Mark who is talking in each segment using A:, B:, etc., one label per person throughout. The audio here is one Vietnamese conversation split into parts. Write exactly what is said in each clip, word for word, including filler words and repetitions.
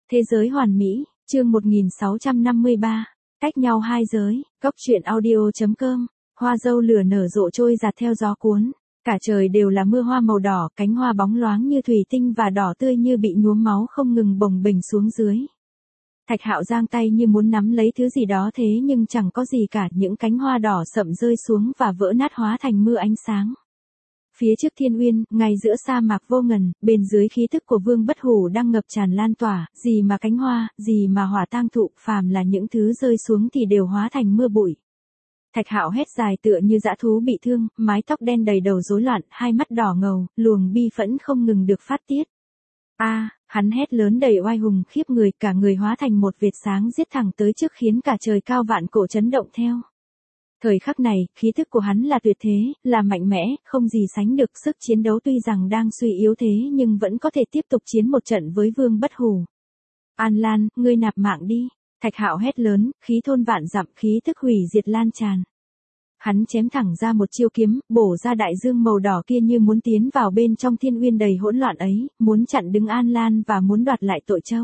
A: Thế giới hoàn mỹ, chương một nghìn sáu trăm năm mươi ba, cách nhau hai giới, Cốc truyện audio.com, hoa dâu lửa nở rộ trôi dạt theo gió cuốn, cả trời đều là mưa hoa màu đỏ, cánh hoa bóng loáng như thủy tinh và đỏ tươi như bị nhuốm máu không ngừng bồng bềnh xuống dưới. Thạch Hạo giang tay như muốn nắm lấy thứ gì đó thế nhưng chẳng có gì cả, những cánh hoa đỏ sậm rơi xuống và vỡ nát hóa thành mưa ánh sáng. Phía trước Thiên Uyên, ngay giữa sa mạc vô ngần, bên dưới khí tức của Vương Bất Hủ đang ngập tràn lan tỏa, gì mà cánh hoa, gì mà hỏa tang thụ, phàm là những thứ rơi xuống thì đều hóa thành mưa bụi. Thạch Hạo hét dài tựa như dã thú bị thương, mái tóc đen đầy đầu rối loạn, hai mắt đỏ ngầu, luồng bi phẫn không ngừng được phát tiết. A, hắn hét lớn đầy oai hùng khiếp người, cả người hóa thành một vệt sáng giết thẳng tới trước khiến cả trời cao vạn cổ chấn động theo. Thời khắc này, khí thức của hắn là tuyệt thế, là mạnh mẽ, không gì sánh được, sức chiến đấu tuy rằng đang suy yếu thế nhưng vẫn có thể tiếp tục chiến một trận với Vương Bất Hủ. An Lan, ngươi nạp mạng đi. Thạch Hạo hét lớn, khí thôn vạn dặm, khí thức hủy diệt lan tràn. Hắn chém thẳng ra một chiêu kiếm, bổ ra đại dương màu đỏ kia như muốn tiến vào bên trong Thiên Uyên đầy hỗn loạn ấy, muốn chặn đứng An Lan và muốn đoạt lại tội châu.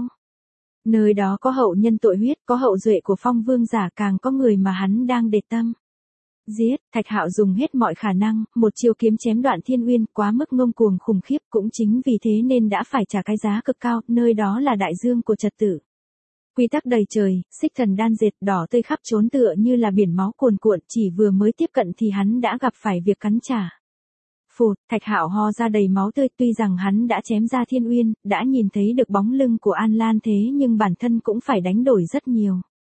A: Nơi đó có hậu nhân tội huyết, có hậu duệ của Phong Vương giả, càng có người mà hắn đang để tâm. Giết, Thạch Hạo dùng hết mọi khả năng, một chiêu kiếm chém đoạn Thiên Uyên, quá mức ngông cuồng khủng khiếp, cũng chính vì thế nên đã phải trả cái giá cực cao, nơi đó là đại dương của trật tự. Quy tắc đầy trời, xích thần đan dệt, đỏ tươi khắp trốn tựa như là biển máu cuồn cuộn, chỉ vừa mới tiếp cận thì hắn đã gặp phải việc cắn trả. Phụt, Thạch Hạo ho ra đầy máu tươi, tuy rằng hắn đã chém ra Thiên Uyên, đã nhìn thấy được bóng lưng của An Lan thế nhưng bản thân cũng phải đánh đổi rất nhiều.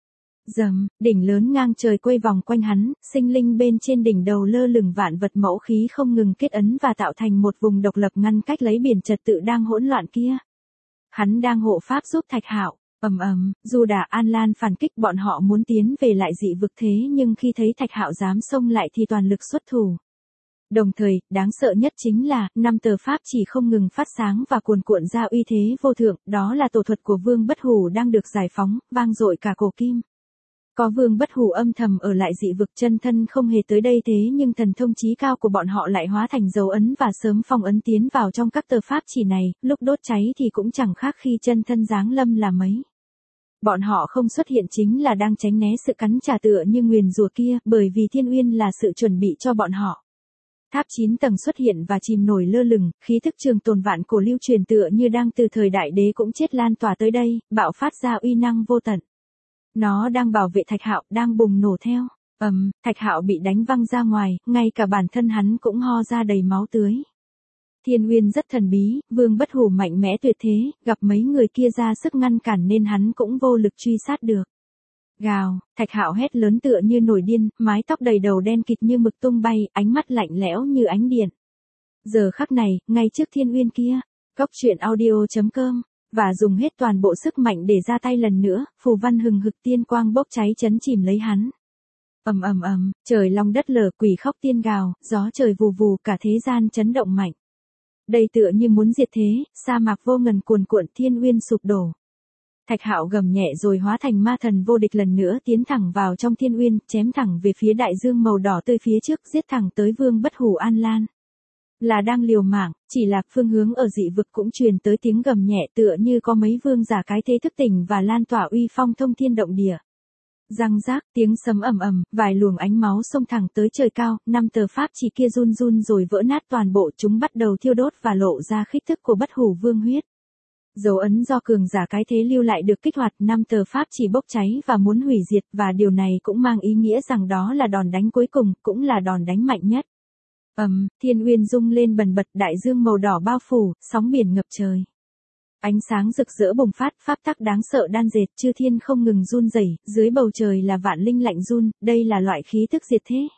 A: Dầm, đỉnh lớn ngang trời quay vòng quanh hắn, sinh linh bên trên đỉnh đầu lơ lửng vạn vật mẫu khí không ngừng kết ấn và tạo thành một vùng độc lập ngăn cách lấy biển trật tự đang hỗn loạn kia. Hắn đang hộ pháp giúp Thạch Hạo. Ầm ầm, dù đã An Lan phản kích, bọn họ muốn tiến về lại dị vực thế nhưng khi thấy Thạch Hạo dám xông lại thì toàn lực xuất thủ. Đồng thời, đáng sợ nhất chính là, năm tờ pháp chỉ không ngừng phát sáng và cuồn cuộn ra uy thế vô thượng, đó là tổ thuật của Vương Bất Hủ đang được giải phóng, vang dội cả cổ kim. Có Vương Bất Hủ âm thầm ở lại dị vực, chân thân không hề tới đây thế nhưng thần thông chí cao của bọn họ lại hóa thành dấu ấn và sớm phong ấn tiến vào trong các tờ pháp chỉ này, lúc đốt cháy thì cũng chẳng khác khi chân thân giáng lâm là mấy. Bọn họ không xuất hiện chính là đang tránh né sự cắn trả tựa như nguyền rủa kia, bởi vì Thiên Uyên là sự chuẩn bị cho bọn họ. Tháp chín tầng xuất hiện và chìm nổi lơ lửng, khí thức trường tồn vạn cổ lưu truyền tựa như đang từ thời đại đế cũng chết lan tỏa tới đây, bạo phát ra uy năng vô tận. Nó đang bảo vệ Thạch Hạo, đang bùng nổ theo. Ầm, um, Thạch Hạo bị đánh văng ra ngoài, ngay cả bản thân hắn cũng ho ra đầy máu tưới. Thiên Uyên rất thần bí, Vương Bất Hủ mạnh mẽ tuyệt thế, gặp mấy người kia ra sức ngăn cản nên hắn cũng vô lực truy sát được. Gào, Thạch Hạo hét lớn tựa như nổi điên, mái tóc đầy đầu đen kịt như mực tung bay, ánh mắt lạnh lẽo như ánh điện. Giờ khắc này, ngay trước Thiên Uyên kia, Cốc truyện audio.com, và dùng hết toàn bộ sức mạnh để ra tay lần nữa, phù văn hừng hực tiên quang bốc cháy chấn chìm lấy hắn. Ầm ầm ầm, trời long đất lở, quỷ khóc tiên gào, gió trời vù vù, cả thế gian chấn động mạnh. Đây tựa như muốn diệt thế, sa mạc vô ngần cuồn cuộn, Thiên Uyên sụp đổ. Thạch Hạo gầm nhẹ rồi hóa thành ma thần vô địch lần nữa tiến thẳng vào trong Thiên Uyên, chém thẳng về phía đại dương màu đỏ tươi phía trước, giết thẳng tới Vương Bất Hủ An Lan. Là đang liều mạng, chỉ là phương hướng ở dị vực cũng truyền tới tiếng gầm nhẹ tựa như có mấy vương giả cái thế thức tỉnh và lan tỏa uy phong thông thiên động địa. Răng rác, tiếng sấm ầm ầm, vài luồng ánh máu xông thẳng tới trời cao, năm tờ pháp chỉ kia run run rồi vỡ nát toàn bộ, chúng bắt đầu thiêu đốt và lộ ra khí thức của Bất Hủ Vương huyết. Dấu ấn do cường giả cái thế lưu lại được kích hoạt, năm tờ pháp chỉ bốc cháy và muốn hủy diệt, và điều này cũng mang ý nghĩa rằng đó là đòn đánh cuối cùng, cũng là đòn đánh mạnh nhất. Ầm, um, Thiên Uyên rung lên bần bật, đại dương màu đỏ bao phủ, sóng biển ngập trời. Ánh sáng rực rỡ bùng phát, pháp tắc đáng sợ đan dệt, chư thiên không ngừng run rẩy, dưới bầu trời là vạn linh lạnh run, đây là loại khí tức diệt thế.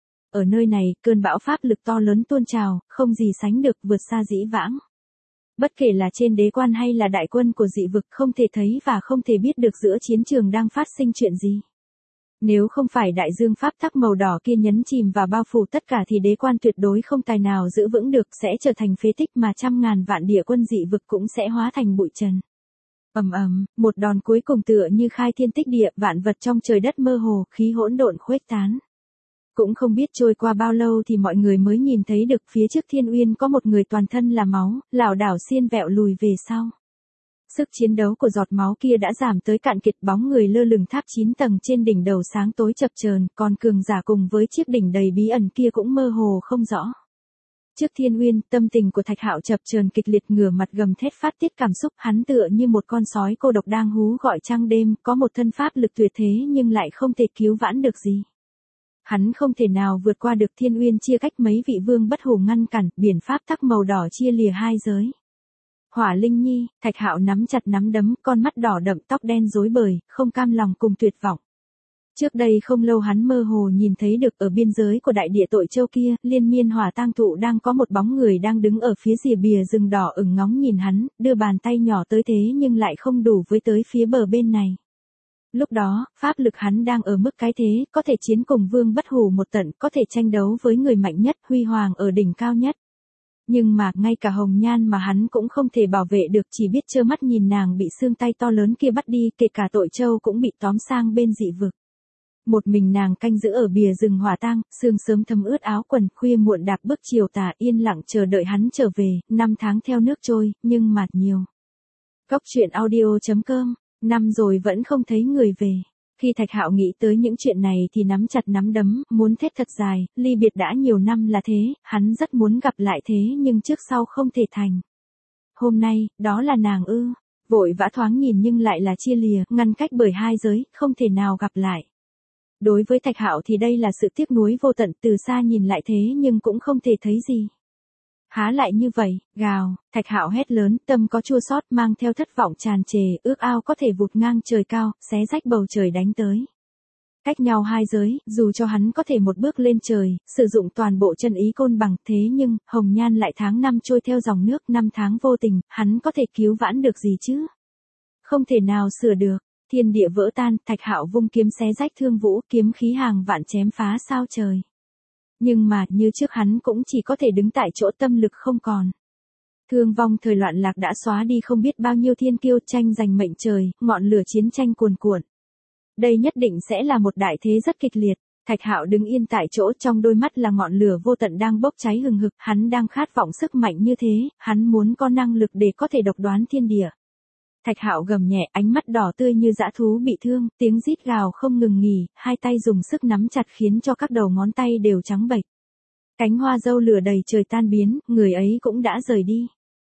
A: Ở nơi này, cơn bão pháp lực to lớn tuôn trào, không gì sánh được, vượt xa dĩ vãng. Bất kể là trên đế quan hay là đại quân của dị vực, không thể thấy và không thể biết được giữa chiến trường đang phát sinh chuyện gì. Nếu không phải đại dương pháp tắc màu đỏ kia nhấn chìm và bao phủ tất cả thì đế quan tuyệt đối không tài nào giữ vững được, sẽ trở thành phế tích mà trăm ngàn vạn địa quân dị vực cũng sẽ hóa thành bụi trần. Ầm ầm, một đòn cuối cùng tựa như khai thiên tích địa, vạn vật trong trời đất mơ hồ, khí hỗn độn khuếch tán. Cũng không biết trôi qua bao lâu thì mọi người mới nhìn thấy được phía trước Thiên Uyên có một người toàn thân là máu, lảo đảo xiên vẹo lùi về sau. Sức chiến đấu của giọt máu kia đã giảm tới cạn kiệt, bóng người lơ lửng tháp chín tầng trên đỉnh đầu sáng tối chập chờn, còn cường giả cùng với chiếc đỉnh đầy bí ẩn kia cũng mơ hồ không rõ. Trước Thiên Uyên, tâm tình của Thạch Hạo chập chờn kịch liệt, ngửa mặt gầm thét phát tiết cảm xúc, hắn tựa như một con sói cô độc đang hú gọi trăng đêm, có một thân pháp lực tuyệt thế nhưng lại không thể cứu vãn được gì. Hắn không thể nào vượt qua được Thiên Uyên chia cách mấy vị vương bất hủ ngăn cản, biển pháp tắc màu đỏ chia lìa hai giới. Hỏa Linh Nhi, Thạch Hạo nắm chặt nắm đấm, con mắt đỏ đậm, tóc đen rối bời, không cam lòng cùng tuyệt vọng. Trước đây không lâu hắn mơ hồ nhìn thấy được ở biên giới của đại địa tội châu kia, liên miên hỏa tang thụ đang có một bóng người đang đứng ở phía rìa bìa rừng đỏ ửng ngóng nhìn hắn, đưa bàn tay nhỏ tới thế nhưng lại không đủ với tới phía bờ bên này. Lúc đó, pháp lực hắn đang ở mức cái thế, có thể chiến cùng vương bất hủ một tận, có thể tranh đấu với người mạnh nhất, huy hoàng ở đỉnh cao nhất. Nhưng mà, ngay cả Hồng Nhan mà hắn cũng không thể bảo vệ được, chỉ biết trơ mắt nhìn nàng bị xương tay to lớn kia bắt đi, kể cả tội châu cũng bị tóm sang bên dị vực. Một mình nàng canh giữ ở bìa rừng hỏa tang, sương sớm thấm ướt áo quần, khuya muộn đạp bước chiều tà, yên lặng chờ đợi hắn trở về, năm tháng theo nước trôi, nhưng mạt nhiều. Cốc truyện audio chấm com, năm rồi vẫn không thấy người về. Khi Thạch Hạo nghĩ tới những chuyện này thì nắm chặt nắm đấm, muốn thét thật dài, ly biệt đã nhiều năm là thế, hắn rất muốn gặp lại thế nhưng trước sau không thể thành. Hôm nay, đó là nàng ư, vội vã thoáng nhìn nhưng lại là chia lìa, ngăn cách bởi hai giới, không thể nào gặp lại. Đối với Thạch Hạo thì đây là sự tiếc nuối vô tận, từ xa nhìn lại thế nhưng cũng không thể thấy gì. Há lại như vậy, gào, Thạch Hạo hét lớn, tâm có chua xót mang theo thất vọng tràn trề, ước ao có thể vụt ngang trời cao, xé rách bầu trời đánh tới. Cách nhau hai giới, dù cho hắn có thể một bước lên trời, sử dụng toàn bộ chân ý côn bằng, thế nhưng, Hồng Nhan lại tháng năm trôi theo dòng nước, năm tháng vô tình, hắn có thể cứu vãn được gì chứ? Không thể nào sửa được. Thiên địa vỡ tan, Thạch Hạo vung kiếm xé rách thương vũ, kiếm khí hàng vạn chém phá sao trời. Nhưng mà, như trước hắn cũng chỉ có thể đứng tại chỗ, tâm lực không còn. Thương vong thời loạn lạc đã xóa đi không biết bao nhiêu thiên kiêu, tranh giành mệnh trời, ngọn lửa chiến tranh cuồn cuộn. Đây nhất định sẽ là một đại thế rất kịch liệt. Thạch Hạo đứng yên tại chỗ, trong đôi mắt là ngọn lửa vô tận đang bốc cháy hừng hực, hắn đang khát vọng sức mạnh như thế, hắn muốn có năng lực để có thể độc đoán thiên địa. Thạch Hạo gầm nhẹ, ánh mắt đỏ tươi như dã thú bị thương, tiếng rít gào không ngừng nghỉ, hai tay dùng sức nắm chặt khiến cho các đầu ngón tay đều trắng bệch. Cánh hoa dâu lửa đầy trời tan biến, người ấy cũng đã rời đi.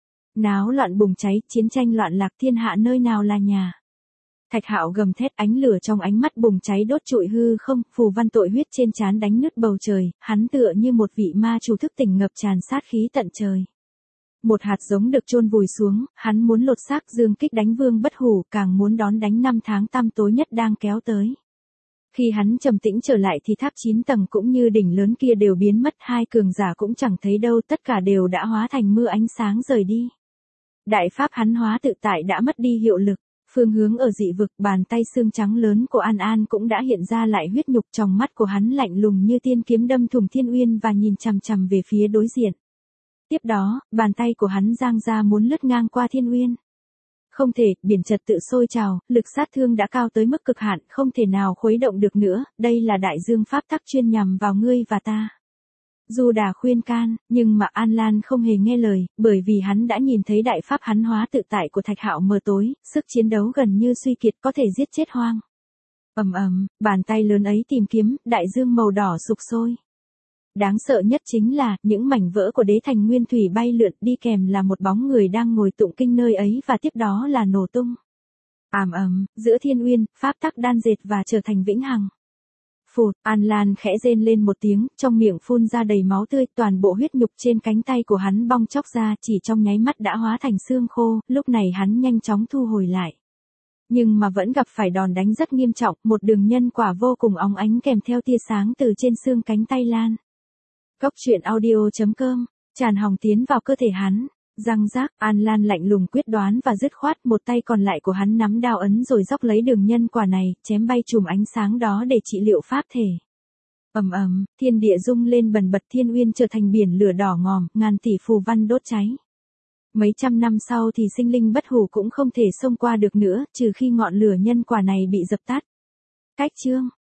A: Náo loạn bùng cháy, chiến tranh loạn lạc, thiên hạ nơi nào là nhà. Thạch Hạo gầm thét, ánh lửa trong ánh mắt bùng cháy đốt trụi hư không, phù văn tội huyết trên trán đánh nứt bầu trời, hắn tựa như một vị ma chủ thức tỉnh ngập tràn sát khí tận trời. Một hạt giống được chôn vùi xuống, hắn muốn lột xác dương kích đánh vương bất hủ, càng muốn đón đánh năm tháng tăm tối nhất đang kéo tới. Khi hắn trầm tĩnh trở lại thì tháp chín tầng cũng như đỉnh lớn kia đều biến mất, hai cường giả cũng chẳng thấy đâu, tất cả đều đã hóa thành mưa ánh sáng rời đi. Đại pháp hắn hóa tự tại đã mất đi hiệu lực, phương hướng ở dị vực, bàn tay xương trắng lớn của An An cũng đã hiện ra lại huyết nhục, trong mắt của hắn lạnh lùng như tiên kiếm đâm thủng thiên uyên và nhìn chằm chằm về phía đối diện. Tiếp đó, bàn tay của hắn giang ra muốn lướt ngang qua thiên uyên. Không thể, biển trật tự sôi trào, lực sát thương đã cao tới mức cực hạn, không thể nào khuấy động được nữa, đây là đại dương pháp tắc chuyên nhằm vào ngươi và ta. Du Đà khuyên can, nhưng mà An Lan không hề nghe lời, bởi vì hắn đã nhìn thấy đại pháp hắn hóa tự tại của Thạch Hạo mờ tối, sức chiến đấu gần như suy kiệt, có thể giết chết hoang. Ầm ầm, bàn tay lớn ấy tìm kiếm, đại dương màu đỏ sục sôi. Đáng sợ nhất chính là, những mảnh vỡ của đế thành nguyên thủy bay lượn, đi kèm là một bóng người đang ngồi tụng kinh nơi ấy và tiếp đó là nổ tung. Àm ầm, giữa thiên uyên, pháp tắc đan dệt và trở thành vĩnh hằng. Phụt, An Lan khẽ rên lên một tiếng, trong miệng phun ra đầy máu tươi, toàn bộ huyết nhục trên cánh tay của hắn bong chóc ra, chỉ trong nháy mắt đã hóa thành xương khô, lúc này hắn nhanh chóng thu hồi lại. Nhưng mà vẫn gặp phải đòn đánh rất nghiêm trọng, một đường nhân quả vô cùng óng ánh kèm theo tia sáng từ trên xương cánh tay Lan. Cốc truyện audio chấm com, tràn hồng tiến vào cơ thể hắn, răng rác, An Lan lạnh lùng quyết đoán và dứt khoát, một tay còn lại của hắn nắm đao ấn rồi dốc lấy đường nhân quả này, chém bay chùm ánh sáng đó để trị liệu pháp thể. Ầm ầm, thiên địa rung lên bần bật, thiên uyên trở thành biển lửa đỏ ngòm, ngàn tỷ phù văn đốt cháy. Mấy trăm năm sau thì sinh linh bất hủ cũng không thể xông qua được nữa, trừ khi ngọn lửa nhân quả này bị dập tắt. Cách chương